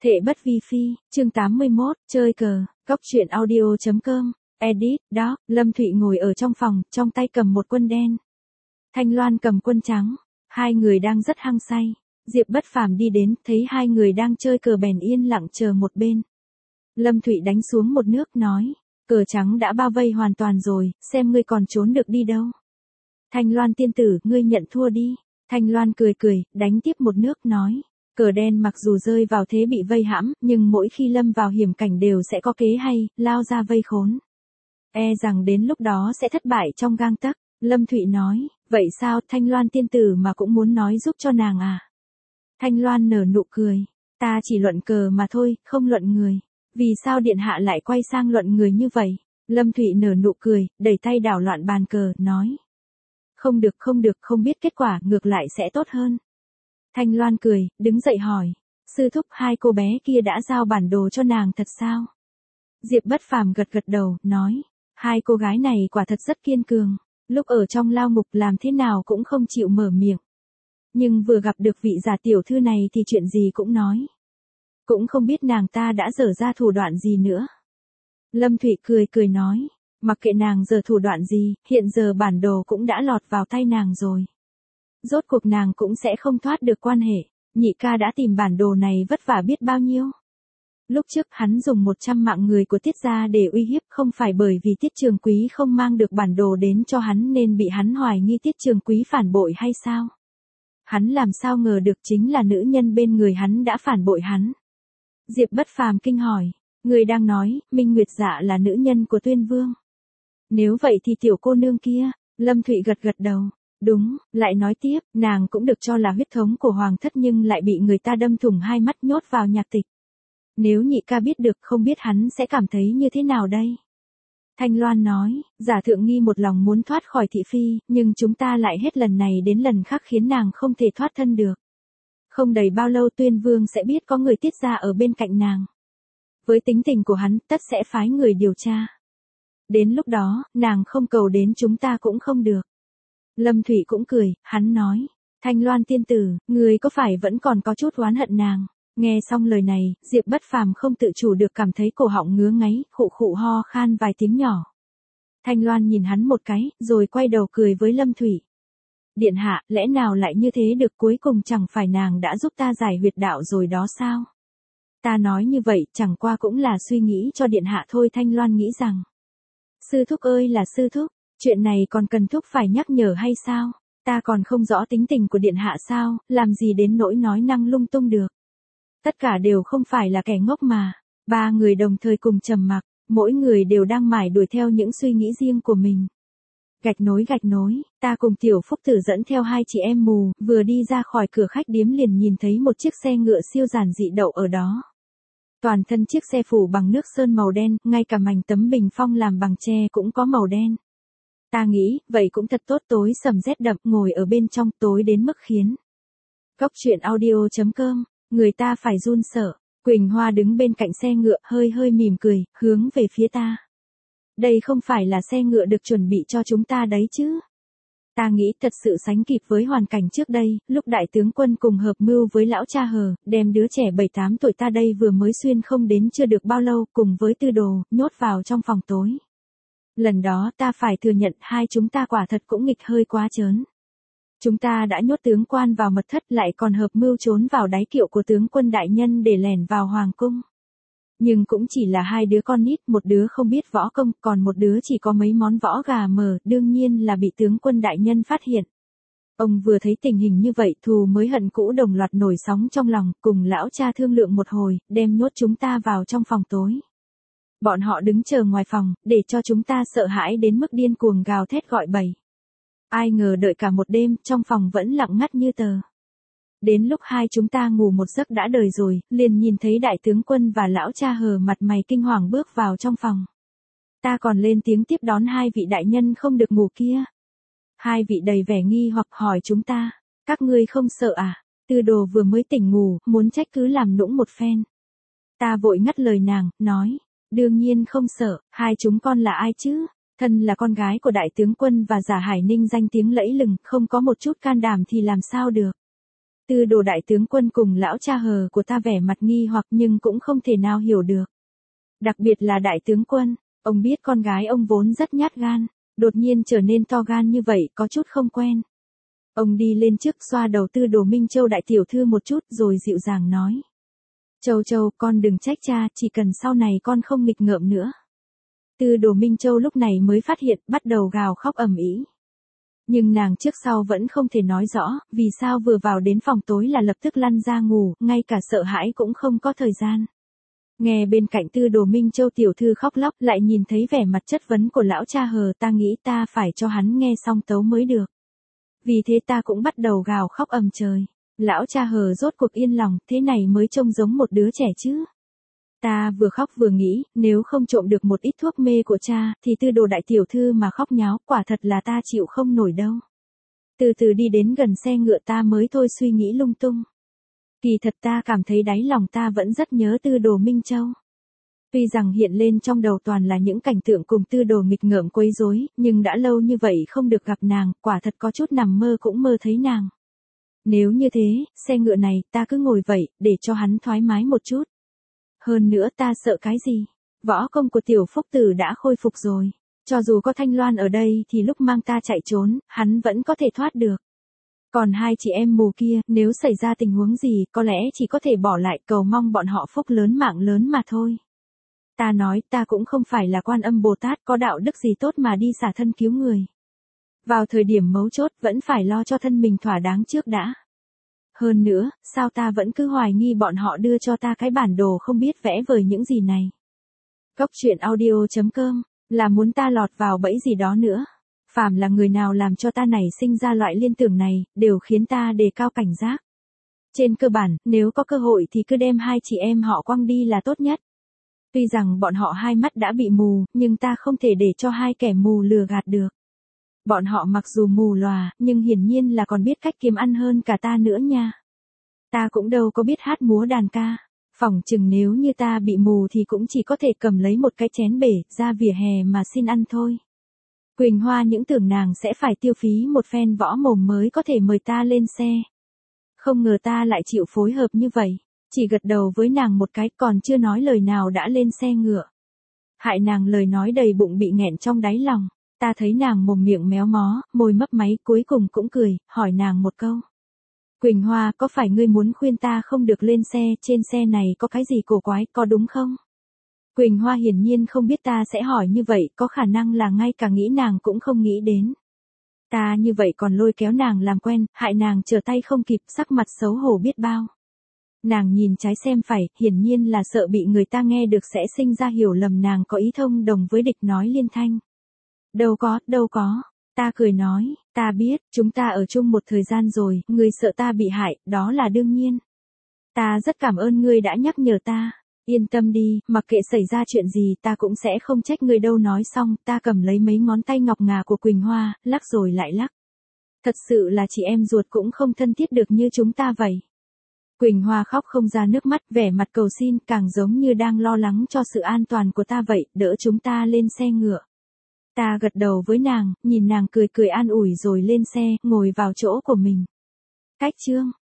Thệ bất vi phi, chương 81, chơi cờ, góc truyện audio.com, edit, đó, Lâm Thụy ngồi ở trong phòng, trong tay cầm một quân đen. Thanh Loan cầm quân trắng, hai người đang rất hăng say. Diệp Bất Phàm đi đến, thấy hai người đang chơi cờ bèn yên lặng chờ một bên. Lâm Thụy đánh xuống một nước nói, cờ trắng đã bao vây hoàn toàn rồi, xem ngươi còn trốn được đi đâu. Thanh Loan tiên tử, ngươi nhận thua đi. Thanh Loan cười cười, đánh tiếp một nước nói. Cờ đen mặc dù rơi vào thế bị vây hãm, nhưng mỗi khi lâm vào hiểm cảnh đều sẽ có kế hay, lao ra vây khốn. E rằng đến lúc đó sẽ thất bại trong gang tấc. Lâm Thụy nói, vậy sao Thanh Loan tiên tử mà cũng muốn nói giúp cho nàng à? Thanh Loan nở nụ cười, ta chỉ luận cờ mà thôi, không luận người. Vì sao điện hạ lại quay sang luận người như vậy? Lâm Thụy nở nụ cười, đẩy tay đảo loạn bàn cờ, nói. Không được, không biết kết quả, ngược lại sẽ tốt hơn. Thanh Loan cười, đứng dậy hỏi, sư thúc hai cô bé kia đã giao bản đồ cho nàng thật sao? Diệp Bất Phàm gật gật đầu, nói, hai cô gái này quả thật rất kiên cường, lúc ở trong lao ngục làm thế nào cũng không chịu mở miệng. Nhưng vừa gặp được vị giả tiểu thư này thì chuyện gì cũng nói. Cũng không biết nàng ta đã dở ra thủ đoạn gì nữa. Lâm Thụy cười nói, mặc kệ nàng dở thủ đoạn gì, hiện giờ bản đồ cũng đã lọt vào tay nàng rồi. Rốt cuộc nàng cũng sẽ không thoát được quan hệ, nhị ca đã tìm bản đồ này vất vả biết bao nhiêu. Lúc trước hắn dùng 100 mạng người của Tiết gia để uy hiếp, không phải bởi vì Tiết Trường Quý không mang được bản đồ đến cho hắn nên bị hắn hoài nghi Tiết Trường Quý phản bội hay sao? Hắn làm sao ngờ được chính là nữ nhân bên người hắn đã phản bội hắn. Diệp Bất Phàm kinh hỏi, người đang nói, Minh Nguyệt Dạ là nữ nhân của Tuyên Vương. Nếu vậy thì tiểu cô nương kia, Lâm Thụy gật đầu. Đúng, lại nói tiếp, nàng cũng được cho là huyết thống của hoàng thất nhưng lại bị người ta đâm thủng hai mắt nhốt vào nhạc tịch. Nếu nhị ca biết được không biết hắn sẽ cảm thấy như thế nào đây? Thanh Loan nói, giả thượng nghi một lòng muốn thoát khỏi thị phi, nhưng chúng ta lại hết lần này đến lần khác khiến nàng không thể thoát thân được. Không đầy bao lâu Tuyên Vương sẽ biết có người Tiết gia ở bên cạnh nàng. Với tính tình của hắn, tất sẽ phái người điều tra. Đến lúc đó, nàng không cầu đến chúng ta cũng không được. Lâm Thụy cũng cười, hắn nói, Thanh Loan tiên tử, người có phải vẫn còn có chút oán hận nàng? Nghe xong lời này, Diệp Bất Phàm không tự chủ được cảm thấy cổ họng ngứa ngáy, khụ ho khan vài tiếng nhỏ. Thanh Loan nhìn hắn một cái, rồi quay đầu cười với Lâm Thụy. Điện hạ, lẽ nào lại như thế được, cuối cùng chẳng phải nàng đã giúp ta giải huyệt đạo rồi đó sao? Ta nói như vậy chẳng qua cũng là suy nghĩ cho điện hạ thôi. Thanh Loan nghĩ rằng, sư thúc ơi là sư thúc, chuyện này còn cần thúc phải nhắc nhở hay sao? Ta còn không rõ tính tình của điện hạ sao, làm gì đến nỗi nói năng lung tung được. Tất cả đều không phải là kẻ ngốc mà. Ba người đồng thời cùng trầm mặc, mỗi người đều đang mải đuổi theo những suy nghĩ riêng của mình. Gạch nối, ta cùng Tiểu Phúc Tử dẫn theo hai chị em mù, vừa đi ra khỏi cửa khách điếm liền nhìn thấy một chiếc xe ngựa siêu giản dị đậu ở đó. Toàn thân chiếc xe phủ bằng nước sơn màu đen, ngay cả mảnh tấm bình phong làm bằng tre cũng có màu đen. Ta nghĩ, vậy cũng thật tốt, tối sầm rét đậm, ngồi ở bên trong tối đến mức khiến. Góc truyện audio.com, người ta phải run sợ. Quỳnh Hoa đứng bên cạnh xe ngựa, hơi mỉm cười, hướng về phía ta. Đây không phải là xe ngựa được chuẩn bị cho chúng ta đấy chứ. Ta nghĩ thật sự sánh kịp với hoàn cảnh trước đây, lúc đại tướng quân cùng hợp mưu với lão cha Hờ, đem đứa trẻ 7-8 tuổi ta đây vừa mới xuyên không đến chưa được bao lâu, cùng với Tư Đồ, nhốt vào trong phòng tối. Lần đó ta phải thừa nhận hai chúng ta quả thật cũng nghịch hơi quá trớn. Chúng ta đã nhốt tướng quan vào mật thất, lại còn hợp mưu trốn vào đáy kiệu của tướng quân đại nhân để lẻn vào hoàng cung. Nhưng cũng chỉ là hai đứa con nít, một đứa không biết võ công, còn một đứa chỉ có mấy món võ gà mờ, đương nhiên là bị tướng quân đại nhân phát hiện. Ông vừa thấy tình hình như vậy, thù mới hận cũ đồng loạt nổi sóng trong lòng, cùng lão cha thương lượng một hồi, đem nhốt chúng ta vào trong phòng tối. Bọn họ đứng chờ ngoài phòng, để cho chúng ta sợ hãi đến mức điên cuồng gào thét gọi bầy. Ai ngờ đợi cả một đêm, trong phòng vẫn lặng ngắt như tờ. Đến lúc hai chúng ta ngủ một giấc đã đời rồi, liền nhìn thấy đại tướng quân và lão cha Hờ mặt mày kinh hoàng bước vào trong phòng. Ta còn lên tiếng tiếp đón hai vị đại nhân không được ngủ kia. Hai vị đầy vẻ nghi hoặc hỏi chúng ta, các ngươi không sợ à? Tư Đồ vừa mới tỉnh ngủ, muốn trách cứ làm nũng một phen. Ta vội ngắt lời nàng, nói, đương nhiên không sợ, hai chúng con là ai chứ? Thân là con gái của đại tướng quân và Giả Hải Ninh danh tiếng lẫy lừng, không có một chút can đảm thì làm sao được. Tư Đồ đại tướng quân cùng lão cha hờ của ta vẻ mặt nghi hoặc nhưng cũng không thể nào hiểu được. Đặc biệt là đại tướng quân, ông biết con gái ông vốn rất nhát gan, đột nhiên trở nên to gan như vậy có chút không quen. Ông đi lên trước xoa đầu Tư Đồ Minh Châu đại tiểu thư một chút rồi dịu dàng nói. Châu Châu, con đừng trách cha, chỉ cần sau này con không nghịch ngợm nữa. Tư Đồ Minh Châu lúc này mới phát hiện, bắt đầu gào khóc ầm ĩ. Nhưng nàng trước sau vẫn không thể nói rõ, vì sao vừa vào đến phòng tối là lập tức lăn ra ngủ, ngay cả sợ hãi cũng không có thời gian. Nghe bên cạnh Tư Đồ Minh Châu tiểu thư khóc lóc, lại nhìn thấy vẻ mặt chất vấn của lão cha hờ, ta nghĩ ta phải cho hắn nghe xong tấu mới được. Vì thế ta cũng bắt đầu gào khóc ầm trời. Lão cha hờ rốt cuộc yên lòng, thế này mới trông giống một đứa trẻ chứ. Ta vừa khóc vừa nghĩ, nếu không trộm được một ít thuốc mê của cha, thì Tư Đồ đại tiểu thư mà khóc nháo, quả thật là ta chịu không nổi đâu. Từ từ đi đến gần xe ngựa ta mới thôi suy nghĩ lung tung. Kỳ thật ta cảm thấy đáy lòng ta vẫn rất nhớ Tư Đồ Minh Châu. Tuy rằng hiện lên trong đầu toàn là những cảnh tượng cùng Tư Đồ nghịch ngợm quấy rối, nhưng đã lâu như vậy không được gặp nàng, quả thật có chút nằm mơ cũng mơ thấy nàng. Nếu như thế, xe ngựa này ta cứ ngồi vậy, để cho hắn thoải mái một chút. Hơn nữa ta sợ cái gì? Võ công của tiểu phúc tử đã khôi phục rồi. Cho dù có Thanh Loan ở đây thì lúc mang ta chạy trốn, hắn vẫn có thể thoát được. Còn hai chị em mù kia, nếu xảy ra tình huống gì, có lẽ chỉ có thể bỏ lại cầu mong bọn họ phúc lớn mạng lớn mà thôi. Ta nói ta cũng không phải là Quan Âm Bồ Tát có đạo đức gì tốt mà đi xả thân cứu người. Vào thời điểm mấu chốt vẫn phải lo cho thân mình thỏa đáng trước đã. Hơn nữa, sao ta vẫn cứ hoài nghi bọn họ đưa cho ta cái bản đồ không biết vẽ vời những gì này. Góc truyện audio.com, là muốn ta lọt vào bẫy gì đó nữa. Phàm là người nào làm cho ta nảy sinh ra loại liên tưởng này, đều khiến ta đề cao cảnh giác. Trên cơ bản, nếu có cơ hội thì cứ đem hai chị em họ quăng đi là tốt nhất. Tuy rằng bọn họ hai mắt đã bị mù, nhưng ta không thể để cho hai kẻ mù lừa gạt được. Bọn họ mặc dù mù lòa, nhưng hiển nhiên là còn biết cách kiếm ăn hơn cả ta nữa nha. Ta cũng đâu có biết hát múa đàn ca. Phỏng chừng nếu như ta bị mù thì cũng chỉ có thể cầm lấy một cái chén bể, ra vỉa hè mà xin ăn thôi. Quỳnh Hoa những tưởng nàng sẽ phải tiêu phí một phen võ mồm mới có thể mời ta lên xe. Không ngờ ta lại chịu phối hợp như vậy. Chỉ gật đầu với nàng một cái còn chưa nói lời nào đã lên xe ngựa. Hại nàng lời nói đầy bụng bị nghẹn trong đáy lòng. Ta thấy nàng mồm miệng méo mó, môi mấp máy cuối cùng cũng cười, hỏi nàng một câu. Quỳnh Hoa, có phải ngươi muốn khuyên ta không được lên xe, trên xe này có cái gì cổ quái, có đúng không? Quỳnh Hoa hiển nhiên không biết ta sẽ hỏi như vậy, có khả năng là ngay cả nghĩ nàng cũng không nghĩ đến. Ta như vậy còn lôi kéo nàng làm quen, hại nàng trở tay không kịp, sắc mặt xấu hổ biết bao. Nàng nhìn trái xem phải, hiển nhiên là sợ bị người ta nghe được sẽ sinh ra hiểu lầm nàng có ý thông đồng với địch nói liên thanh. Đâu có. Ta cười nói, ta biết, chúng ta ở chung một thời gian rồi, ngươi sợ ta bị hại, đó là đương nhiên. Ta rất cảm ơn ngươi đã nhắc nhở ta. Yên tâm đi, mặc kệ xảy ra chuyện gì ta cũng sẽ không trách ngươi đâu. Nói xong, ta cầm lấy mấy ngón tay ngọc ngà của Quỳnh Hoa, lắc rồi lại lắc. Thật sự là chị em ruột cũng không thân thiết được như chúng ta vậy. Quỳnh Hoa khóc không ra nước mắt, vẻ mặt cầu xin, càng giống như đang lo lắng cho sự an toàn của ta vậy, đỡ chúng ta lên xe ngựa. Ta gật đầu với nàng, nhìn nàng cười cười an ủi rồi lên xe, ngồi vào chỗ của mình. Cách chương